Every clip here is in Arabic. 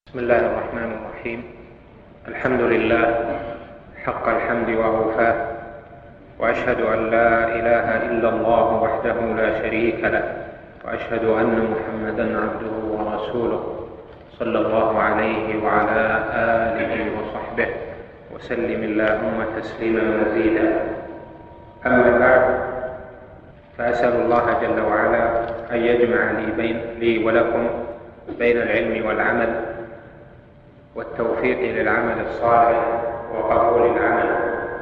بسم الله الرحمن الرحيم. الحمد لله حق الحمد وأوفاه، وأشهد أن لا إله إلا الله وحده لا شريك له، وأشهد أن محمدا عبده ورسوله صلى الله عليه وعلى آله وصحبه وسلم اللهم تسليما مزيدا. أما بعد، فأسأل الله جل وعلا أن يجمع لي ولكم بين العلم والعمل والتوفيق للعمل الصالح وقبول العمل،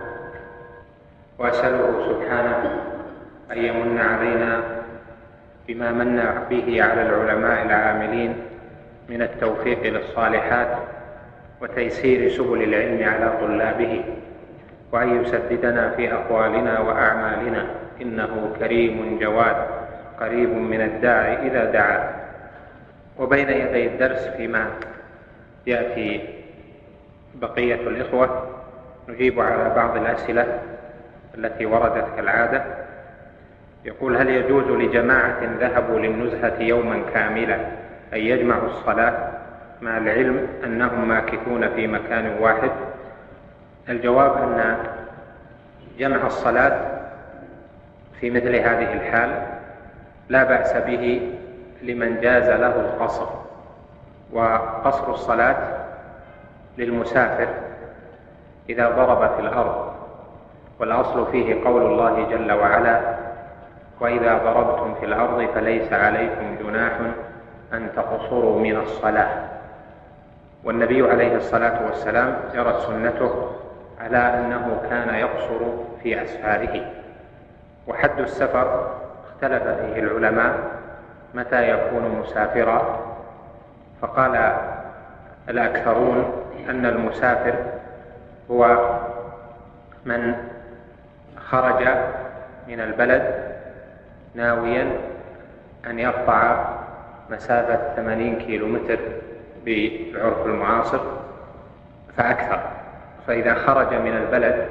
وأسأله سبحانه أن يمن علينا بما من به على العلماء العاملين من التوفيق للصالحات وتيسير سبل العلم على طلابه، وأن يسددنا في أقوالنا وأعمالنا، إنه كريم جواد قريب من الداعي إذا دعا. وبين يدي الدرس فيما يأتي بقية الإخوة نجيب على بعض الأسئلة التي وردت كالعادة. يقول: هل يجوز لجماعة ذهبوا للنزهة يوما كاملا أن يجمعوا الصلاة مع العلم أنهم ماكثون في مكان واحد؟ الجواب أن جمع الصلاة في مثل هذه الحال لا بأس به لمن جاز له القصر، وقصر الصلاة للمسافر إذا ضرب في الأرض، والأصل فيه قول الله جل وعلا: وإذا ضربتم في الأرض فليس عليكم جناح أن تقصروا من الصلاة. والنبي عليه الصلاة والسلام جرت سنته على أنه كان يقصر في أسفاره. وحد السفر اختلف فيه العلماء متى يكون مسافرا، فقال الأكثرون أن المسافر هو من خرج من البلد ناويا أن يقطع مسافة 80 كيلومتر بالعرف المعاصر فأكثر، فإذا خرج من البلد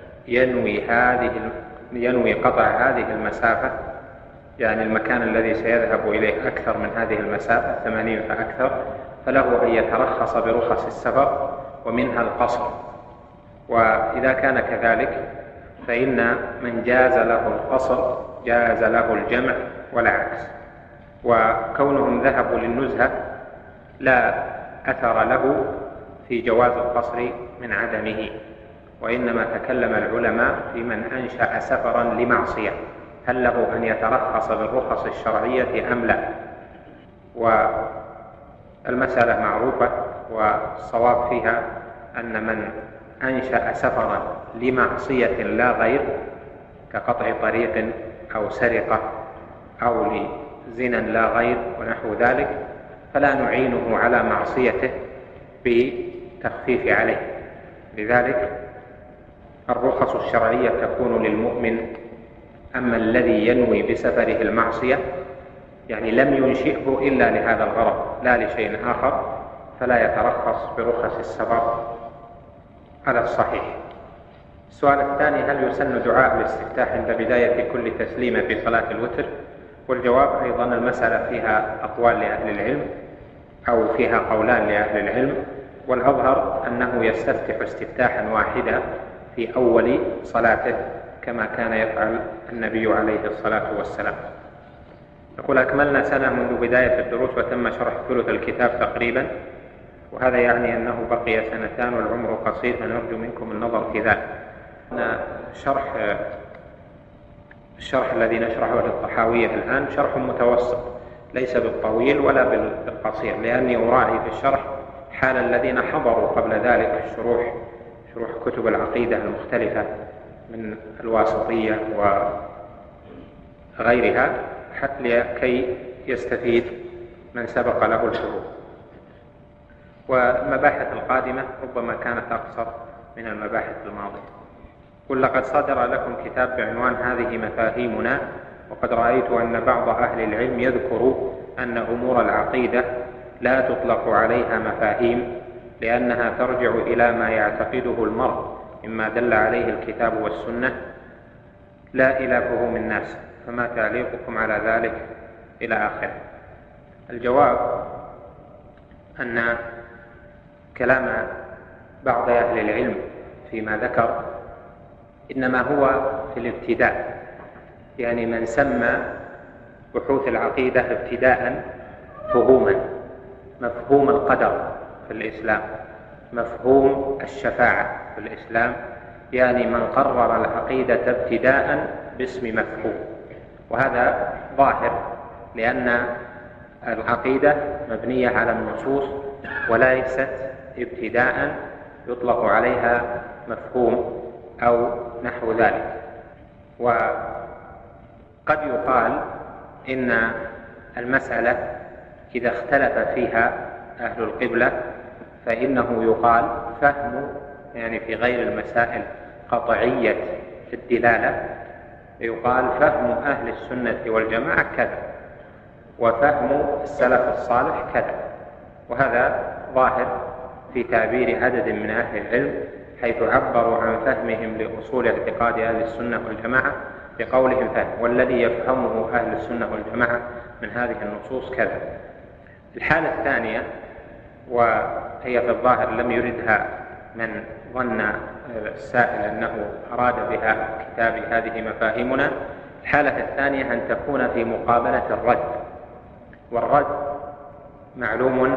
ينوي قطع هذه المسافة، يعني المكان الذي سيذهب إليه أكثر من هذه المسافة 80 فأكثر، فله أن يترخص برخص السفر ومنها القصر. وإذا كان كذلك فإن من جاز له القصر جاز له الجمع والعكس. وكونهم ذهبوا للنزهة لا أثر له في جواز القصر من عدمه، وإنما تكلم العلماء في من أنشأ سفرا لمعصية، هل له أن يترخص بالرخص الشرعية أم لا؟ والمسألة معروفة، والصواب فيها أن من أنشأ سفرا لمعصية لا غير كقطع طريق أو سرقة أو لزنا لا غير ونحو ذلك فلا نعينه على معصيته بتخفيف عليه. لذلك الرخص الشرعية تكون للمؤمن. أما الذي ينوي بسفره المعصية، يعني لم ينشئه إلا لهذا الغرض لا لشيء آخر، فلا يترخص برخص السفر على الصحيح. السؤال الثاني: هل يسن دعاء الاستفتاح عند بداية كل تسليمة في صلاة الوتر؟ والجواب أيضا المسألة فيها أقوال لأهل العلم أو فيها قولان لأهل العلم، والأظهر أنه يستفتح استفتاحا واحدا في أول صلاته كما كان يفعل النبي عليه الصلاة والسلام. يقول: أكملنا سنة منذ بداية الدروس وتم شرح ثلث الكتاب تقريبا، وهذا يعني أنه بقي سنتان والعمر قصير، فنرجو منكم النظر في ذلك. الشرح الذي نشرحه للطحاوية الآن شرح متوسط، ليس بالطويل ولا بالقصير، لأني أراعي في الشرح حال الذين حضروا قبل ذلك شروح كتب العقيدة المختلفة من الواسطية وغيرها، حتى لكي يستفيد من سبق له الحضور. والمباحث القادمة ربما كانت أقصر من المباحث الماضية. قل: لقد صدر لكم كتاب بعنوان هذه مفاهيمنا، وقد رأيت أن بعض أهل العلم يذكر أن أمور العقيدة لا تطلق عليها مفاهيم، لأنها ترجع إلى ما يعتقده المرء مما دل عليه الكتاب والسنة لا إلى فهوم الناس، فما تعليقكم على ذلك؟ إلى آخره. الجواب أن كلام بعض أهل العلم فيما ذكر إنما هو في الابتداء، يعني من سمى بحوث العقيدة ابتداء فهوما، مفهوم القدر في الإسلام، مفهوم الشفاعة في الإسلام، يعني من قرر العقيدة ابتداء باسم مفهوم. وهذا ظاهر لأن العقيدة مبنية على النصوص وليست ابتداء يطلق عليها مفهوم أو نحو ذلك. وقد يقال إن المسألة إذا اختلف فيها أهل القبلة فإنه يقال فهم، يعني في غير المسائل قطعية الدلالة، يقال فهم أهل السنة والجماعة كذا، وفهم السلف الصالح كذا. وهذا ظاهر في تعبير عدد من أهل العلم، حيث عبروا عن فهمهم لأصول اعتقاد أهل السنة والجماعة بقولهم فهم، والذي يفهمه أهل السنة والجماعة من هذه النصوص كذا. الحالة الثانية، وهي في الظاهر لم يردها من ظن السائل أنه أراد بها كتاب هذه مفاهيمنا، الحالة الثانية أن تكون في مقابلة الرد. والرد معلوم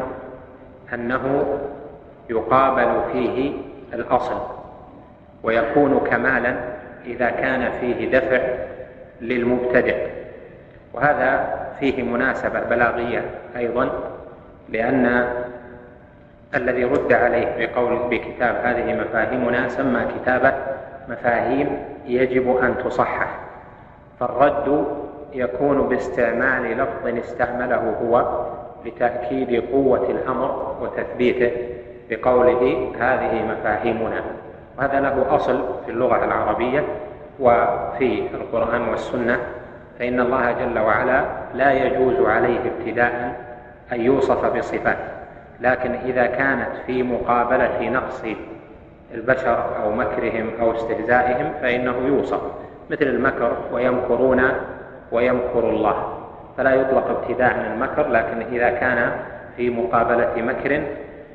أنه يقابل فيه الأصل، ويكون كمالا إذا كان فيه دفع للمبتدع. وهذا فيه مناسبة بلاغية أيضا، لأن الذي رد عليه بكتاب هذه مفاهيمنا سمى كتابه مفاهيم يجب أن تصحح، فالرد يكون باستعمال لفظ استعمله هو لتأكيد قوة الأمر وتثبيته بقوله هذه مفاهيمنا. وهذا له أصل في اللغة العربية وفي القرآن والسنة، فإن الله جل وعلا لا يجوز عليه ابتداء أن يوصف بصفات، لكن إذا كانت في مقابلة نقص البشر أو مكرهم أو استهزائهم فإنه يوصف، مثل المكر ويمكرون ويمكر الله، فلا يطلق ابتداء المكر، لكن إذا كان في مقابلة مكر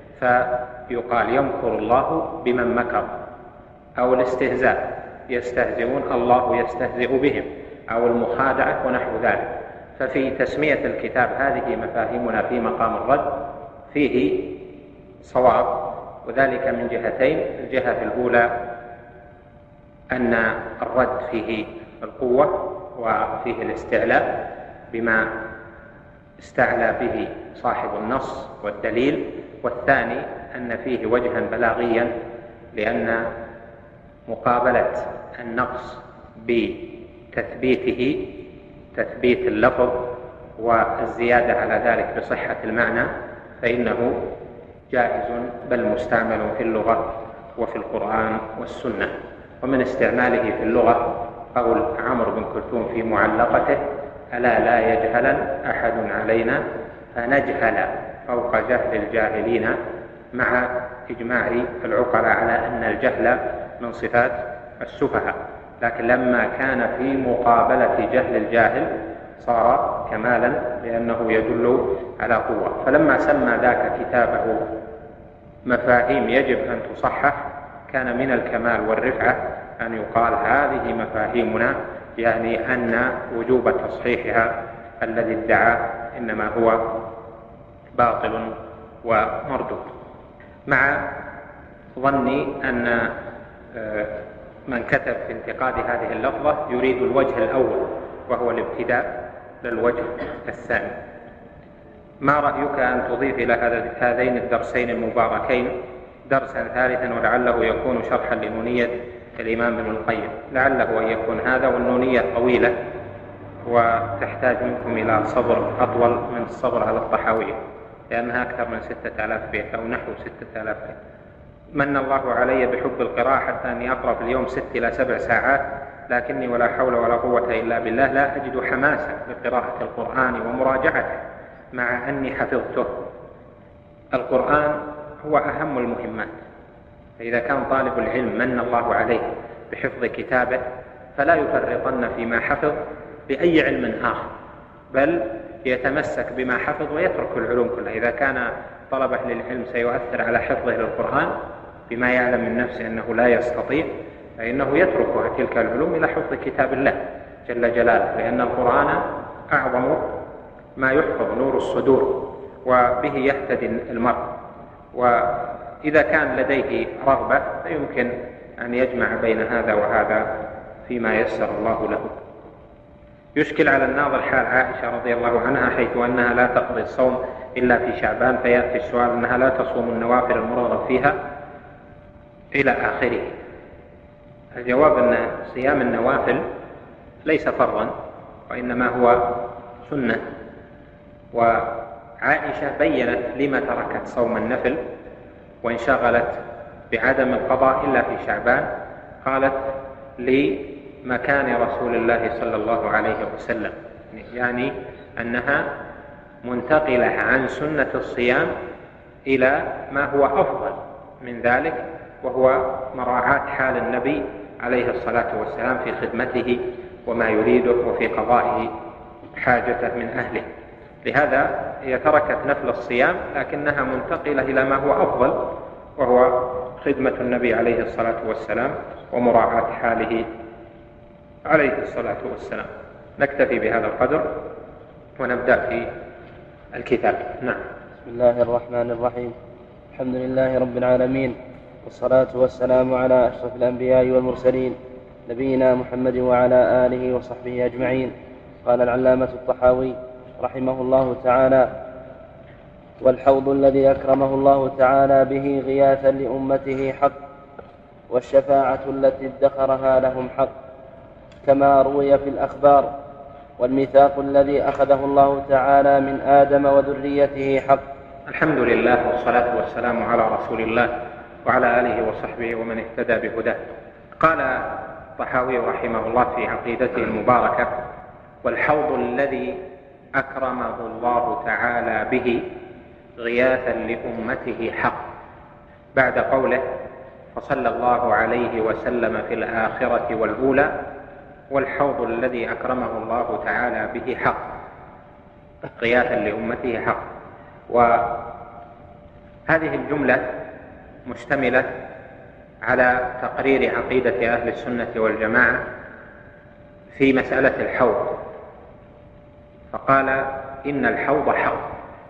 فيقال يمكر الله بمن مكر، أو الاستهزاء يستهزئون الله يستهزئ بهم، أو المخادعة ونحو ذلك. ففي تسمية الكتاب هذه مفاهيمنا في مقام الرد فيه صواب، وذلك من جهتين. الجهة الأولى أن الرد فيه القوة وفيه الاستعلاء بما استعلى به صاحب النص والدليل، والثاني أن فيه وجها بلاغيا، لأن مقابلة النقص بتثبيته تثبيت اللفظ والزيادة على ذلك بصحة المعنى فإنه جائز بل مستعمل في اللغة وفي القرآن والسنة. ومن استعماله في اللغة قول عمرو بن كلثوم في معلقته: ألا لا يجهلن أحد علينا فنجهل فوق جهل الجاهلين، مع إجماع العقلاء على أن الجهل من صفات السفهاء، لكن لما كان في مقابلة جهل الجاهل صار كمالا لأنه يدل على قوة. فلما سمى ذاك كتابه مفاهيم يجب أن تصحح كان من الكمال والرفعة أن يقال هذه مفاهيمنا، يعني أن وجوب تصحيحها الذي ادعى إنما هو باطل ومردود. مع ظني أن من كتب في انتقاد هذه اللفظة يريد الوجه الأول وهو الابتداء للوجه الثاني. ما رأيك أن تضيف إلى هذين الدرسين المباركين درسا ثالثا ولعله يكون شرحا لنونية الإمام ابن القيم؟ لعله أن يكون هذا، والنونية طويلة وتحتاج منكم إلى صبر أطول من الصبر على الطحاوية، لأنها أكثر من 6000 بيت أو نحو 6000 بيت. من الله علي بحب القراءة حتى أني أقرأ في اليوم 6 إلى 7 ساعات، لكني ولا حول ولا قوة إلا بالله لا أجد حماسا لقراءة القرآن ومراجعته مع أني حفظته. القرآن هو أهم المهمات، فإذا كان طالب العلم من الله عليه بحفظ كتابه فلا يفرطن فيما حفظ بأي علم آخر، بل يتمسك بما حفظ ويترك العلوم كلها. إذا كان طلبة للعلم سيؤثر على حفظه للقرآن بما يعلم من نفسه أنه لا يستطيع، فإنه يترك تلك العلوم إلى حفظ كتاب الله جل جلاله، لأن القرآن أعظم ما يحفظ، نور الصدور، وبه يهتدي المرء. وإذا كان لديه رغبة فيمكن أن يجمع بين هذا وهذا فيما يسر الله له. يشكل على الناظر حال عائشة رضي الله عنها، حيث أنها لا تقضي الصوم إلا في شعبان، فيأتي السؤال أنها لا تصوم النوافل المرغب فيها إلى آخره. الجواب أن صيام النوافل ليس فرضا، وإنما هو سنة. وعائشة بيّنت لما تركت صوم النفل وانشغلت بعدم القضاء إلا في شعبان. قالت لمكان رسول الله صلى الله عليه وسلم، يعني أنها منتقلة عن سنة الصيام إلى ما هو أفضل من ذلك، وهو مراعاة حال النبي عليه الصلاة والسلام في خدمته وما يريده وفي قضائه حاجته من أهله. لهذا هي تركت نفل الصيام، لكنها منتقلة إلى ما هو أفضل، وهو خدمة النبي عليه الصلاة والسلام ومراعاة حاله عليه الصلاة والسلام. نكتفي بهذا القدر ونبدأ في الكتاب. نعم. بسم الله الرحمن الرحيم. الحمد لله رب العالمين، والصلاة والسلام على أشرف الأنبياء والمرسلين، نبينا محمد وعلى آله وصحبه أجمعين. قال العلامة الطحاوي رحمه الله تعالى: والحوض الذي أكرمه الله تعالى به غياثا لأمته حق، والشفاعة التي ادخرها لهم حق، كما روي في الأخبار. والميثاق الذي أخذه الله تعالى من آدم وذريته حق. الحمد لله، والصلاة والسلام على رسول الله وعلى آله وصحبه ومن اهتدى بهداه. قال الطحاوي رحمه الله في عقيدته المباركة: والحوض الذي أكرمه الله تعالى به غياثا لأمته حق، بعد قوله: فصلى الله عليه وسلم في الآخرة والأولى، والحوض الذي أكرمه الله تعالى به حق، غياثا لأمته حق. وهذه الجملة مشتملة على تقرير عقيدة أهل السنة والجماعة في مسألة الحوض، فقال: إن الحوض حق.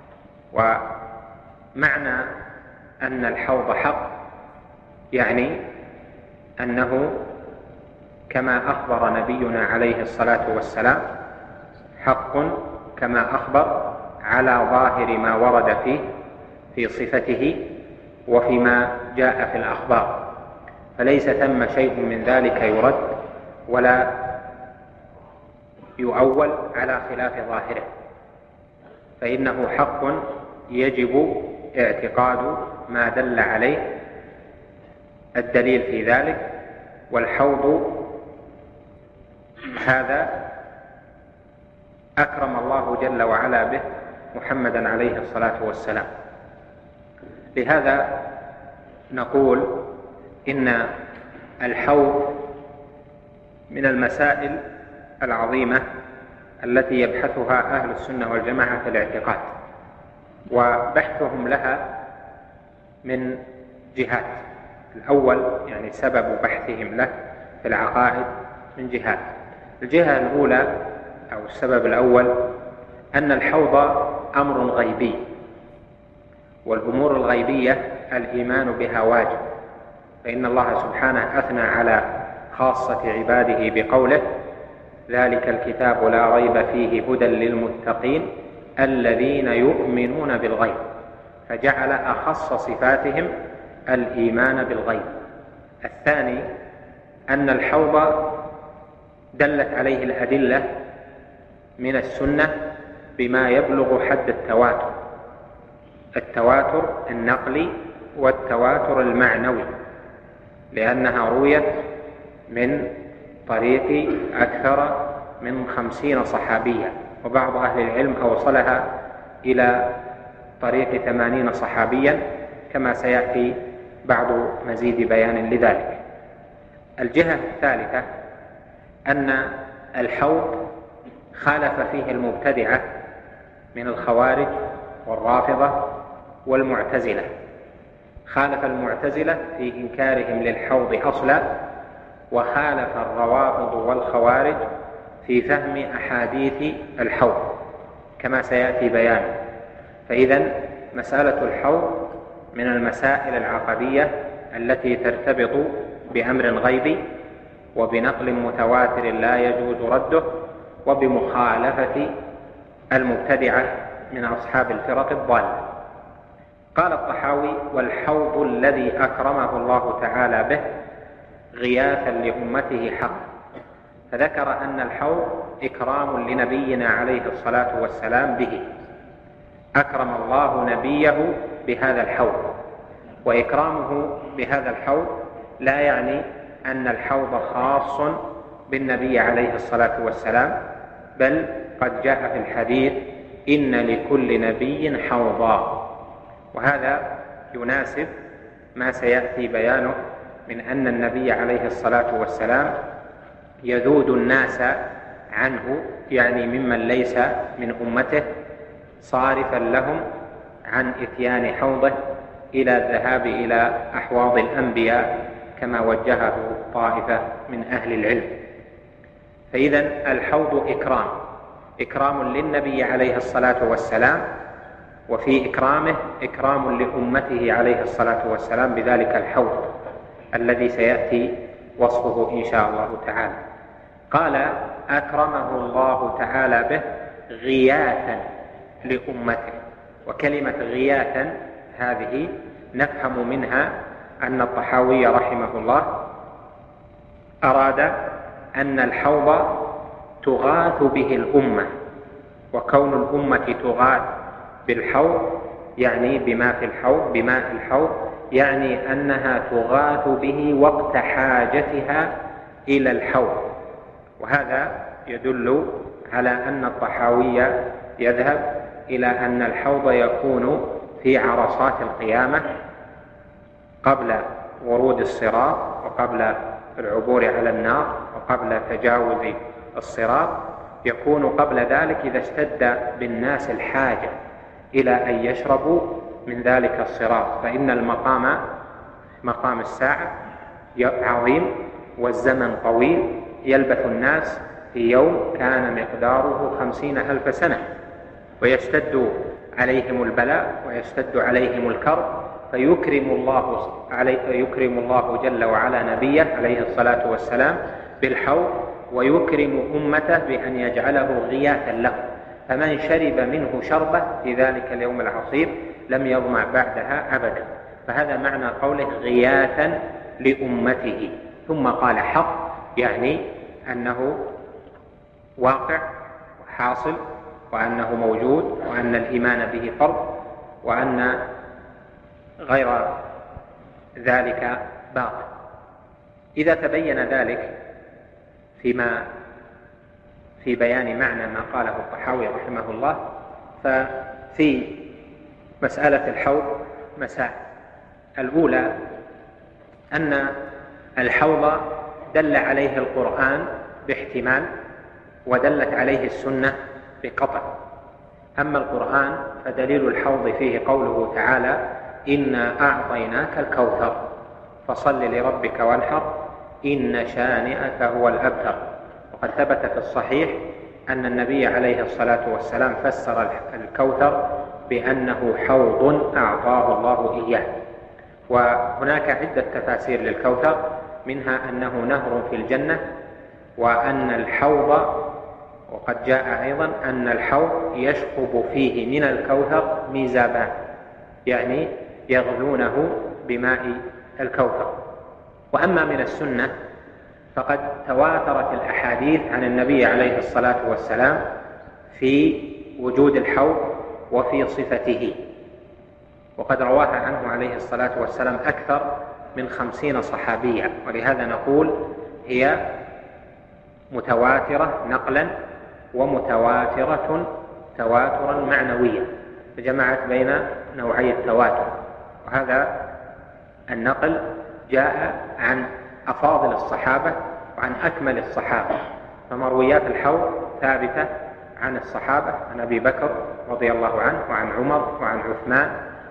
ومعنى أن الحوض حق يعني أنه كما أخبر نبينا عليه الصلاة والسلام حق، كما أخبر على ظاهر ما ورد فيه في صفته وفيما جاء في الأخبار، فليس ثم شيء من ذلك يرد ولا يؤول على خلاف ظاهره، فإنه حق يجب اعتقاد ما دل عليه الدليل في ذلك. والحوض هذا أكرم الله جل وعلا به محمدا عليه الصلاة والسلام. لهذا نقول إن الحوض من المسائل العظيمة التي يبحثها أهل السنة والجماعة في الاعتقاد، وبحثهم لها من جهات. الأول يعني سبب بحثهم له في العقائد من جهات. الجهة الأولى أو السبب الأول أن الحوض أمر غيبي، والأمور الغيبية الإيمان بها واجب، فإن الله سبحانه أثنى على خاصة عباده بقوله: ذلك الكتاب لا ريب فيه هدى للمتقين الذين يؤمنون بالغيب، فجعل أخص صفاتهم الإيمان بالغيب. الثاني أن الحوض دلت عليه الأدلة من السنة بما يبلغ حد التواتر، التواتر النقلي والتواتر المعنوي، لأنها رويت من طريق أكثر من 50 صحابيا، وبعض أهل العلم أوصلها إلى طريق 80 صحابيا، كما سيأتي بعض مزيد بيان لذلك. الجهة الثالثة أن الحوض خالف فيه المبتدعة من الخوارج والرافضة والمعتزلة. خالف المعتزلة في إنكارهم للحوض أصلا، وخالف الروافض والخوارج في فهم أحاديث الحوض كما سيأتي بيانه. فإذن مسألة الحوض من المسائل العقدية التي ترتبط بأمر غيبي وبنقل متواتر لا يجوز رده وبمخالفة المبتدعة من أصحاب الفرق الضالة. قال الطحاوي: والحوض الذي أكرمه الله تعالى به غياثا لأمته حق. فذكر أن الحوض إكرام لنبينا عليه الصلاة والسلام به، أكرم الله نبيه بهذا الحوض. وإكرامه بهذا الحوض لا يعني أن الحوض خاص بالنبي عليه الصلاة والسلام، بل قد جاء في الحديث: إن لكل نبي حوضا. وهذا يناسب ما سيأتي بيانه من أن النبي عليه الصلاة والسلام يذود الناس عنه، يعني ممن ليس من أمته، صارفا لهم عن إتيان حوضه إلى الذهاب إلى أحواض الأنبياء كما وجهه طائفة من أهل العلم. فإذن الحوض إكرام للنبي عليه الصلاة والسلام، وفي إكرامه إكرام لأمته عليه الصلاة والسلام بذلك الحوض الذي سيأتي وصفه إن شاء الله تعالى. قال: أكرمه الله تعالى به غياثا لأمته. وكلمة غياثا هذه نفهم منها أن الطحاوي رحمه الله أراد أن الحوض تغاث به الأمة، وكون الأمة تغاث بالحوض يعني بماء الحوض يعني أنها تغاث به وقت حاجتها إلى الحوض. وهذا يدل على أن الطحاوي يذهب إلى أن الحوض يكون في عرصات القيامة قبل ورود الصراط، وقبل العبور على النار، وقبل تجاوز الصراط. يكون قبل ذلك إذا اشتد بالناس الحاجة إلى أن يشربوا من ذلك الصراط، فإن المقام مقام الساعة عظيم والزمن طويل، يلبث الناس في يوم كان مقداره 50,000 سنة، ويشتد عليهم البلاء ويشتد عليهم الكرب، فيكرم الله جل وعلا نبيه عليه الصلاة والسلام بالحوض، ويكرم أمته بأن يجعله غياثا له، فمن شرب منه شربة في ذلك اليوم العصيب لم يظمأ بعدها أبدا. فهذا معنى قوله غياثا لأمته. ثم قال حق، يعني أنه واقع وحاصل، وأنه موجود، وأن الإيمان به فرض، وأن غير ذلك باطل. إذا تبين ذلك في بيان معنى ما قاله الطحاوي رحمه الله، ففي مسألة الحوض مسائل. الأولى أن الحوض دل عليه القرآن باحتمال، ودلت عليه السنة بقطع. أما القرآن فدليل الحوض فيه قوله تعالى: إنا أعطيناك الكوثر فصل لربك وانحر إن شانئك هو الأبتر. وقد ثبت في الصحيح أن النبي عليه الصلاة والسلام فسر الكوثر بأنه حوض أعطاه الله إياه. وهناك عدة تفاسير للكوثر، منها أنه نهر في الجنة، وأن الحوض، وقد جاء أيضا أن الحوض يشخب فيه من الكوثر ميزابان، يعني يغلونه بماء الكوثر. وأما من السنة فقد تواترت الأحاديث عن النبي عليه الصلاة والسلام في وجود الحوض وفي صفته، وقد رواها عنه عليه الصلاة والسلام أكثر من 50 صحابيا، ولهذا نقول هي متواترة نقلا ومتواترة تواترا معنويا، فجمعت بين نوعي التواتر. وهذا النقل جاء عن أفاضل الصحابة وعن أكمل الصحابة، فمرويات الحوض ثابتة عن الصحابة، عن أبي بكر رضي الله عنه، وعن عمر، وعن عثمان،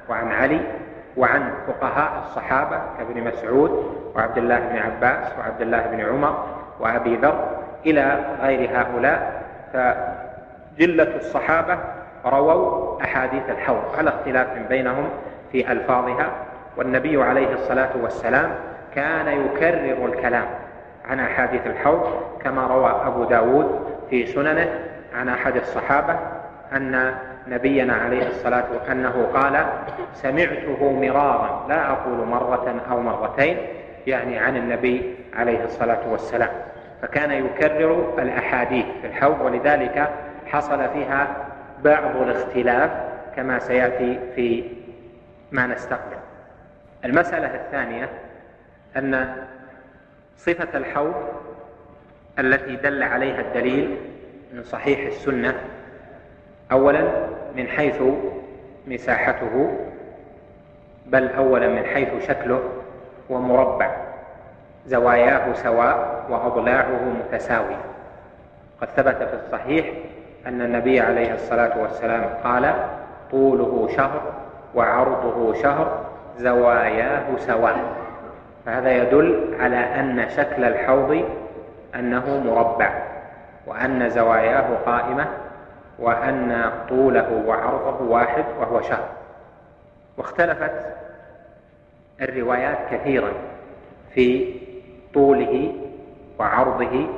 وعن علي وعن فقهاء الصحابة كابن مسعود وعبد الله بن عباس وعبد الله بن عمر وأبي ذر إلى غير هؤلاء. فجلة الصحابة رووا أحاديث الحوض على اختلاف بينهم في ألفاظها، والنبي عليه الصلاة والسلام كان يكرر الكلام عن أحاديث الحوض كما روى أبو داود في سننه عن أحد الصحابة أن نبينا عليه الصلاة والسلام أنه قال: سمعته مرارا لا أقول مرة أو مرتين، يعني عن النبي عليه الصلاة والسلام. فكان يكرر الأحاديث في الحوض، ولذلك حصل فيها بعض الاختلاف كما سيأتي في ما نستقبل. المسألة الثانية أن صفة الحوض التي دل عليها الدليل من صحيح السنة، أولا من حيث مساحته، بل أولا من حيث شكله ومربع، زواياه سواء وأضلاعه متساوية. قد ثبت في الصحيح أن النبي عليه الصلاة والسلام قال: طوله شهر وعرضه شهر زواياه سواء. فهذا يدل على أن شكل الحوض أنه مربع، وأن زواياه قائمة، وأن طوله وعرضه واحد وهو شهر. واختلفت الروايات كثيرا في طوله وعرضه،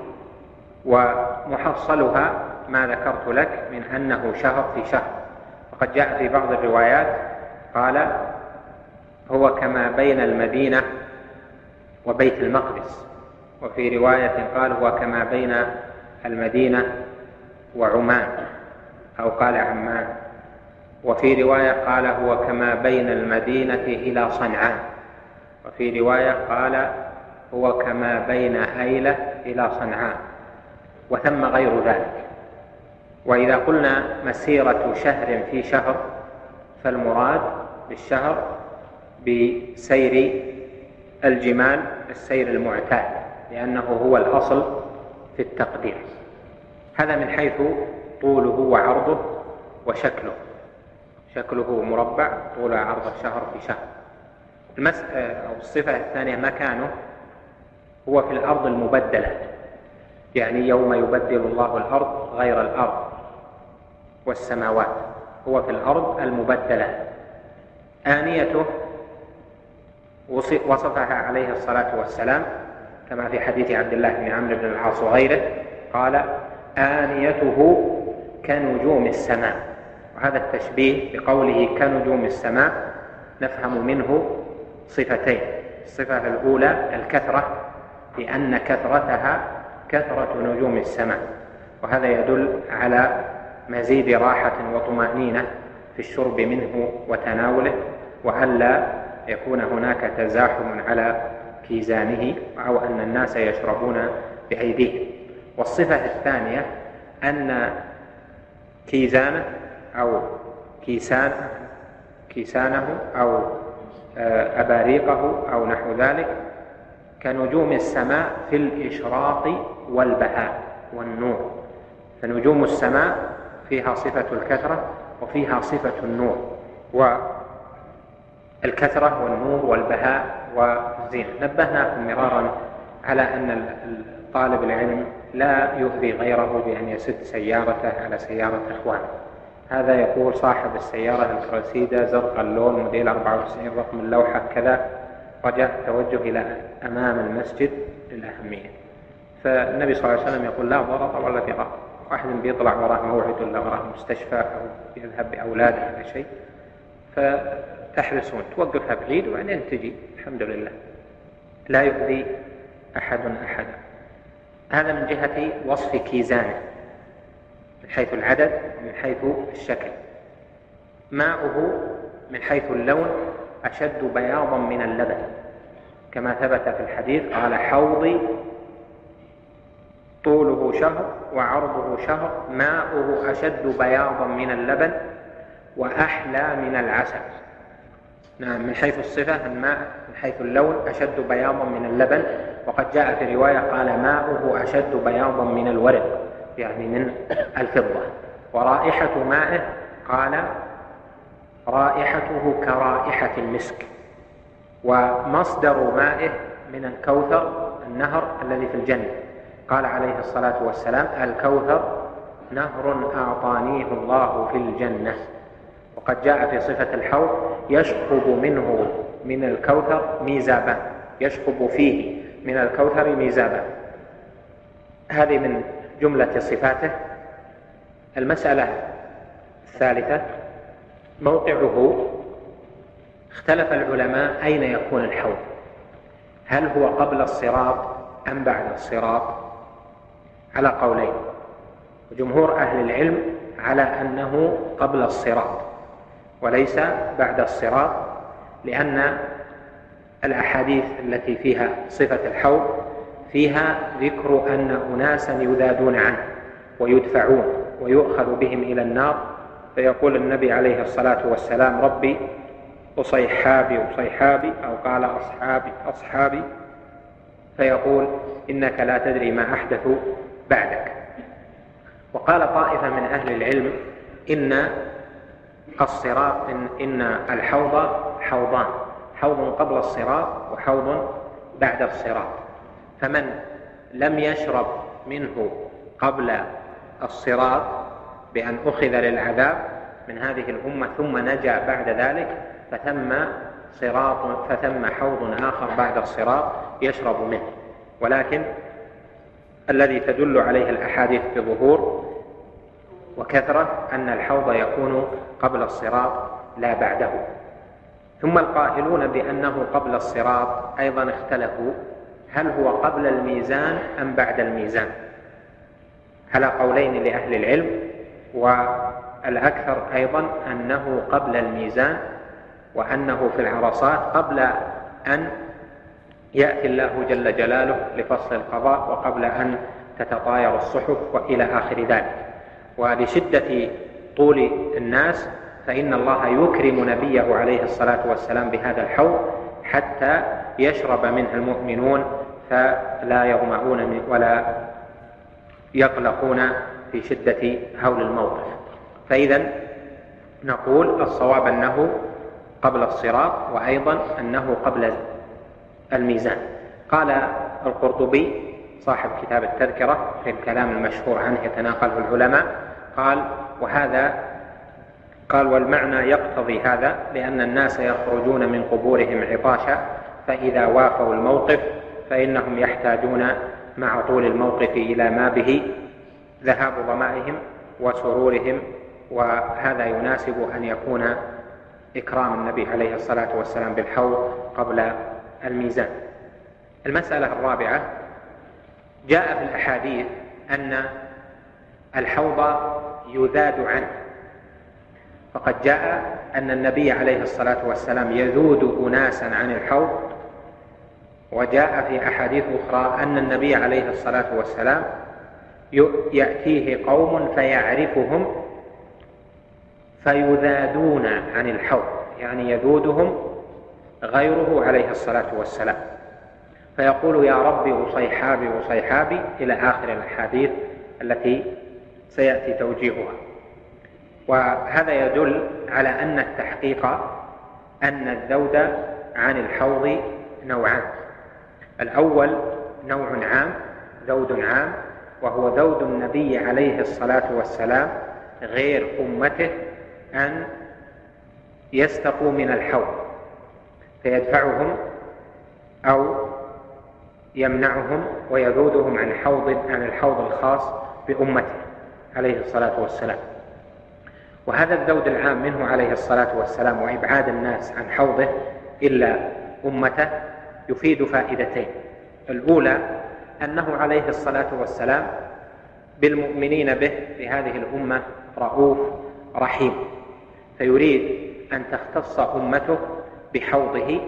ومحصلها ما ذكرت لك من أنه شهر في شهر. فقد جاء في بعض الروايات قال: هو كما بين المدينة وبيت المقدس، وفي رواية قال: هو كما بين المدينة وعمان، أو قال عمان، وفي رواية قال: هو كما بين المدينة إلى صنعاء، وفي رواية قال: هو كما بين أيلة إلى صنعاء، وثم غير ذلك. وإذا قلنا مسيرة شهر في شهر فالمراد بالشهر بسير الجمال السير المعتاد، لأنه هو الأصل في التقدير. هذا من حيث طوله وعرضه وشكله. شكله مربع، طول عرض الشهر في شهر. أو الصفة الثانية مكانه، هو في الأرض المبدلة، يعني يوم يبدل الله الأرض غير الأرض والسماوات، هو في الأرض المبدلة. آنيته وصفها عليه الصلاة والسلام كما في حديث عبد الله بن عمرو بن العاص وغيره، قال: آنيته كنجوم السماء. وهذا التشبيه بقوله كنجوم السماء نفهم منه صفتين: الصفة الأولى الكثرة، لأن كثرتها كثرة نجوم السماء، وهذا يدل على مزيد راحة وطمأنينة في الشرب منه وتناوله، وألا يكون هناك تزاحم على كيزانه، أو أن الناس يشربون بأيديهم. والصفة الثانية أن كيزانه أو كيسانه أو أباريقه أو نحو ذلك كنجوم السماء في الإشراق والبهاء والنور. فنجوم السماء فيها صفة الكثرة وفيها صفة النور، والكثرة والنور والبهاء والزينة. نبهناكم مرارا على أن طالب العلم لا يؤذي غيره بأن يسد سيارته على سيارة إخوانه. هذا يقول صاحب السيارة الكرسيدة زرق اللون موديل 94، رقم اللوحة كذا، رجاء التوجه إلى أمام المسجد للأهمية. فالنبي صلى الله عليه وسلم يقول: لا ضرر ولا ضرار. واحد بيطلع وراه موعد ولا وراه مستشفى أو يذهب بأولاده على شيء، فتحرصون توقفها بعيد وبعدين تجي، الحمد لله لا يؤذي أحد أحدا. هذا من جهة وصف كيزانه من حيث العدد ومن حيث الشكل. ماؤه من حيث اللون أشد بياضا من اللبن، كما ثبت في الحديث قال: حوضي طوله شهر وعرضه شهر، ماؤه أشد بياضا من اللبن وأحلى من العسل. نعم، من حيث الصفة الماء من حيث اللون أشد بياضا من اللبن. وقد جاء في رواية قال: ماؤه أشد بياضا من الورق، يعني من الفضة. ورائحة مائه قال: رائحته كرائحة المسك، ومصدر مائه من الكوثر النهر الذي في الجنة. قال عليه الصلاة والسلام: الكوثر نهر أعطانيه الله في الجنة. وقد جاء في صفة الحوض: يشخب منه من الكوثر ميزابان، يشخب فيه من الكوثر ميزابان. هذه من جملة صفاته. المسألة الثالثة موقعه. اختلف العلماء أين يكون الحوض، هل هو قبل الصراط أم بعد الصراط؟ على قولين، وجمهور أهل العلم على أنه قبل الصراط وليس بعد الصراط، لأن الأحاديث التي فيها صفة الحوض فيها ذكر أن أناسا يذادون عنه ويدفعون ويؤخذ بهم إلى النار، فيقول النبي عليه الصلاة والسلام: ربي أصيحابي أصيحابي، أو قال أصحابي أصحابي، فيقول: إنك لا تدري ما أحدثوا بعدك. وقال طائفة من أهل العلم إن الصراط إن الحوض حوضان، حوض قبل الصراط وحوض بعد الصراط، فمن لم يشرب منه قبل الصراط بأن أخذ للعذاب من هذه الأمة ثم نجا بعد ذلك فثم حوض آخر بعد الصراط يشرب منه. ولكن الذي تدل عليه الأحاديث بظهور وكثرة أن الحوض يكون قبل الصراط لا بعده. ثم القائلون بأنه قبل الصراط أيضا اختلفوا، هل هو قبل الميزان أم بعد الميزان؟ على قولين لأهل العلم، والأكثر أيضا أنه قبل الميزان، وأنه في العرصات قبل أن يأتي الله جل جلاله لفصل القضاء، وقبل أن تتطاير الصحف وإلى آخر ذلك. ولشدة طول الناس فإن الله يكرم نبيه عليه الصلاة والسلام بهذا الحوض حتى يشرب منه المؤمنون فلا يظمؤون ولا يقلقون في شدة هول الموقف. فإذا نقول الصواب أنه قبل الصراط، وأيضا أنه قبل الميزان. قال القرطبي صاحب كتاب التذكرة في الكلام المشهور عنه يتناقله العلماء، قال والمعنى يقتضي هذا، لأن الناس يخرجون من قبورهم عطاشا، فإذا وافوا الموقف فإنهم يحتاجون مع طول الموقف إلى ما به ذهاب ظمائهم وسرورهم، وهذا يناسب أن يكون إكرام النبي عليه الصلاة والسلام بالحوض قبل الميزان. المسألة الرابعة، جاء في الأحاديث أن الحوض يذاد عنه، فقد جاء أن النبي عليه الصلاة والسلام يذود أناسا عن الحوض، وجاء في أحاديث أخرى أن النبي عليه الصلاة والسلام يأتيه قوم فيعرفهم فيذادون عن الحوض، يعني يذودهم غيره عليه الصلاة والسلام، فيقول: يا ربي أصيحابي أصيحابي، إلى آخر الأحاديث التي سيأتي توجيهها. وهذا يدل على أن التحقيق أن الذود عن الحوض نوعان: الأول نوع عام، ذود عام، وهو ذود النبي عليه الصلاة والسلام غير أمته أن يستقوا من الحوض فيدفعهم أو يمنعهم ويذودهم عن الحوض الخاص بأمته عليه الصلاة والسلام. وهذا الذود العام منه عليه الصلاة والسلام وإبعاد الناس عن حوضه إلا أمته يفيد فائدتين: الأولى أنه عليه الصلاة والسلام بالمؤمنين به بهذه الأمة رؤوف رحيم، فيريد أن تختص أمته بحوضه،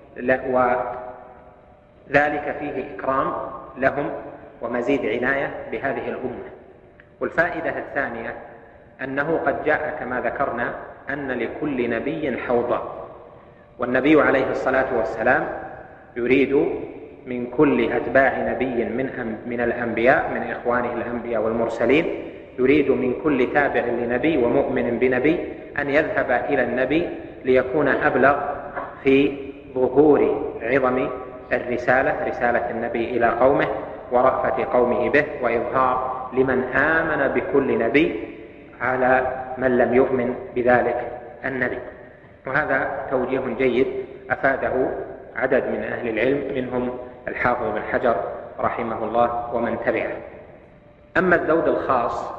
وذلك فيه إكرام لهم ومزيد عناية بهذه الأمة. والفائدة الثانية أنه قد جاء كما ذكرنا أن لكل نبي حوضا، والنبي عليه الصلاة والسلام يريد من كل أتباع نبي من الأنبياء من إخوانه الأنبياء والمرسلين يريد من كل تابع لنبي ومؤمن بنبي أن يذهب إلى النبي ليكون أبلغ في ظهور عظم الرسالة، رسالة النبي إلى قومه ورأفة قومه به، وإظهار لمن آمن بكل نبي على من لم يؤمن بذلك النبي. وهذا توجيه جيد أفاده عدد من أهل العلم منهم الحافظ بن حجر رحمه الله ومن تبعه. أما الذود الخاص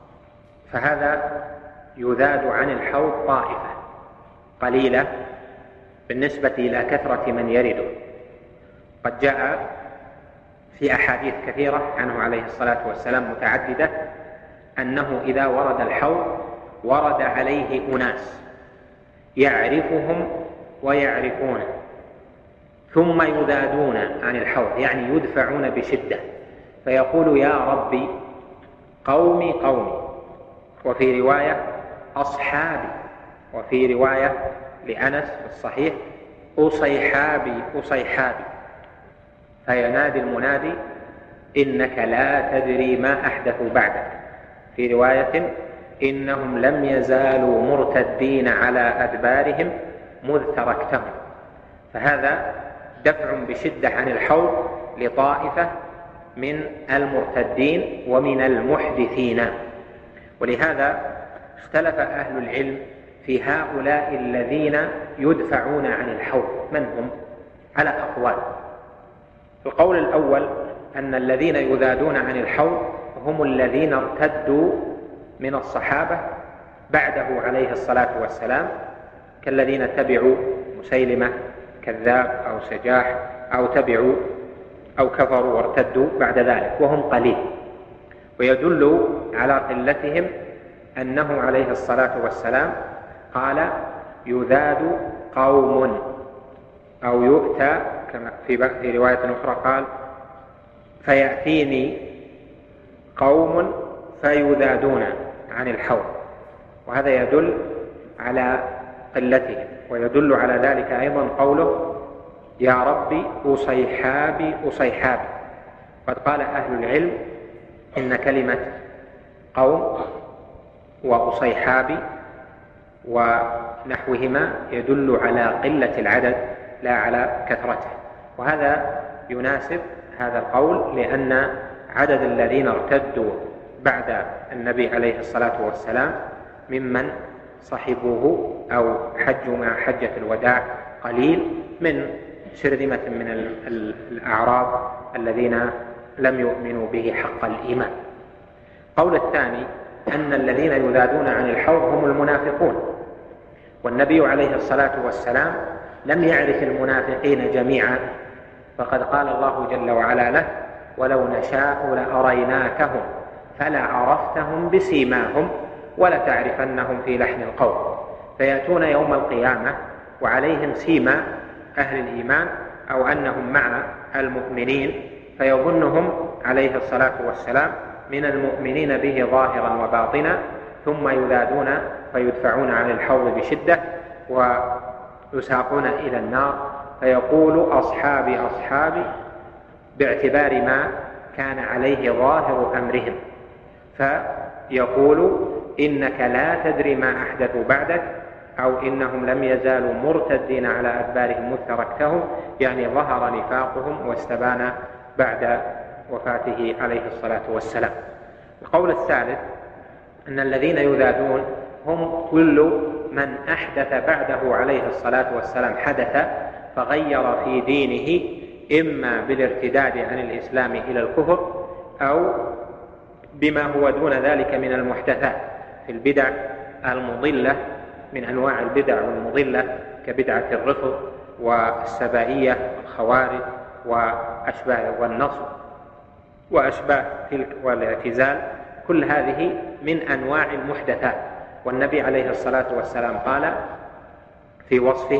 فهذا يذاد عن الحوض طائفة قليلة بالنسبة إلى كثرة من يرده. قد جاء في أحاديث كثيرة عنه عليه الصلاة والسلام متعددة أنه إذا ورد الحوض ورد عليه أناس يعرفهم ويعرفونه ثم يذادون عن الحوض، يعني يدفعون بشدة، فيقول يا ربي قومي قومي، وفي رواية أصحابي، وفي رواية لأنس في الصحيح أصيحابي أصيحابي، فينادي المنادي إنك لا تدري ما أحدثوا بعدك، في رواية إنهم لم يزالوا مرتدين على أدبارهم مذ تركتهم. فهذا دفع بشدة عن الحوض لطائفة من المرتدين ومن المحدثين. ولهذا اختلف أهل العلم في هؤلاء الذين يدفعون عن الحوض من هم، على أقوال. القول الأول أن الذين يذادون عن الحوض هم الذين ارتدوا من الصحابة بعده عليه الصلاة والسلام، كالذين تبعوا مسيلمة كذاب أو سجاح، أو تبعوا أو كفروا وارتدوا بعد ذلك، وهم قليل. ويدل على قلتهم أنه عليه الصلاة والسلام قال يذاد قوم، أو يؤتى كما في رواية أخرى قال فيأتيني قوم فيذادون عن الحوض، وهذا يدل على قلتهم. ويدل على ذلك أيضا قوله يا ربي أصيحابي أصيحابي. قد قال أهل العلم إن كلمة قوم وأصيحابي ونحوهما يدل على قلة العدد لا على كثرته، وهذا يناسب هذا القول، لأن عدد الذين ارتدوا بعد النبي عليه الصلاة والسلام ممن صحبوه أو حجوا مع حجة الوداع قليل من شرذمة من الأعراب الذين لم يؤمنوا به حق الإيمان. قول الثاني أن الذين يذادون عن الحوض هم المنافقون، والنبي عليه الصلاة والسلام لم يعرف المنافقين جميعا، فقد قال الله جل وعلا له ولو نشاء لأريناكهم فلعرفتهم بسيماهم ولتعرفنهم في لحن القول. فيأتون يوم القيامة وعليهم سيما أهل الإيمان أو أنهم مع المؤمنين، فيظنهم عليه الصلاة والسلام من المؤمنين به ظاهرا وباطنا، ثم يذادون فيدفعون عن الحوض بشدة ويساقون إلى النار، فيقول أصحابي أصحابي باعتبار ما كان عليه ظاهر أمرهم، فيقول إنك لا تدري ما أحدثوا بعدك، أو إنهم لم يزالوا مرتدين على أدبارهم مذ تركتهم، يعني ظهر نفاقهم واستبان بعد وفاته عليه الصلاة والسلام. القول الثالث أن الذين يذادون هم كل من أحدث بعده عليه الصلاة والسلام حدثا فغير في دينه، إما بالارتداد عن الإسلام إلى الكفر أو بما هو دون ذلك من المحدثات في البدع المضلة من أنواع البدع المضلة كبدعة الرفض والسبائية والخوارج وأشباه والنصب وأشباه تلك والاعتزال، كل هذه من أنواع المحدثات. والنبي عليه الصلاة والسلام قال في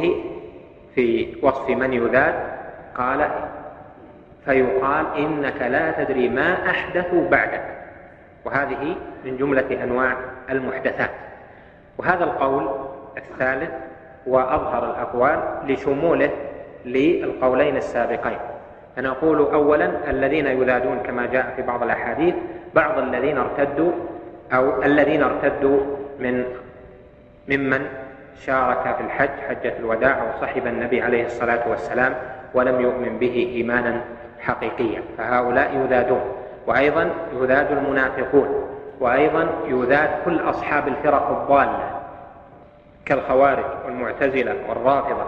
وصف من يذاد قال فيقال إنك لا تدري ما أحدثوا بعدك، وهذه من جملة أنواع المحدثات. وهذا القول الثالث وأظهر الأقوال لشموله للقولين السابقين. فنقول أولا الذين يذادون كما جاء في بعض الأحاديث بعض الذين ارتدوا أو الذين ارتدوا ممن شارك في الحج حجة الوداع أو صحب النبي عليه الصلاة والسلام ولم يؤمن به إيمانا حقيقيا، فهؤلاء يذادون. وأيضا يذاد المنافقون، وأيضا يذاد كل أصحاب الفرق الضالة كالخوارج والمعتزلة والرافضة